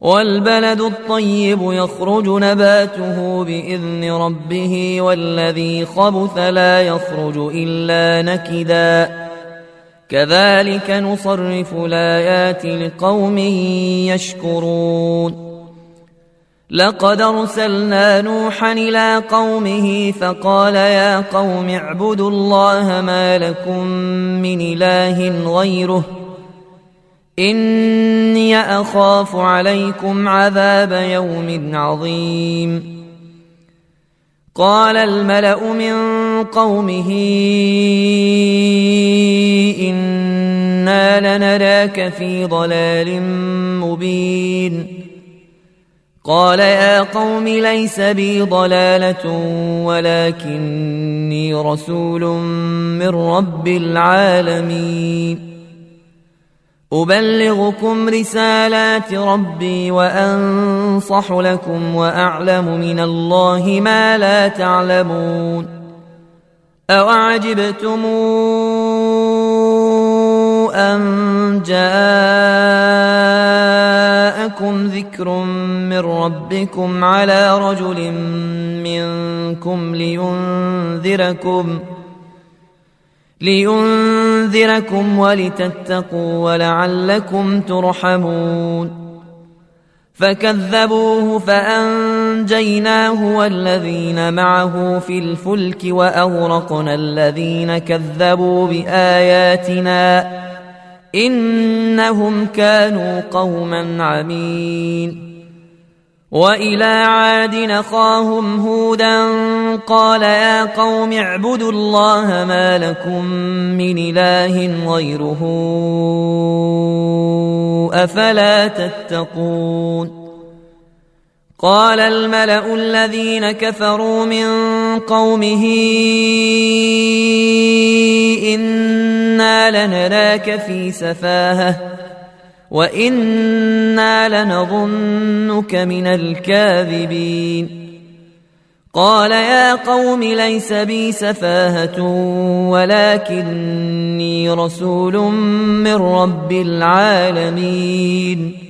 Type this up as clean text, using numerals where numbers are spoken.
والبلد الطيب يخرج نباته بإذن ربه والذي خبث لا يخرج إلا نكدا كذلك نصرف الآيات لقوم يشكرون لقد أرسلنا نوحا إلى قومه فقال يا قوم اعبدوا الله ما لكم من إله غيره إني أخاف عليكم عذاب يوم عظيم قال الملأ من قومه إنا لنراك في ضلال مبين قال يا قوم ليس بي ضلالة ولكني رسول من رب العالمين أبلغكم رسالات ربي وأنصح لكم وأعلم من الله ما لا تعلمون أوعجبتم أن جاءكم ذكر من ربكم على رجل منكم لينذركم ولتتقوا ولعلكم ترحمون فكذبوه فأنجيناه والذين معه في الفلك وأغرقنا الذين كذبوا بآياتنا إنهم كانوا قوما عمين وإلى عاد أخاهم هودا قال يا قوم اعبدوا الله ما لكم من إله غيره أفلا تتقون قال الملأ الذين كفروا من قومه إنا لنراك في سفاهة وإنا لنظنك من الكاذبين قال يا قوم ليس بي سفاهة ولكني رسول من رب العالمين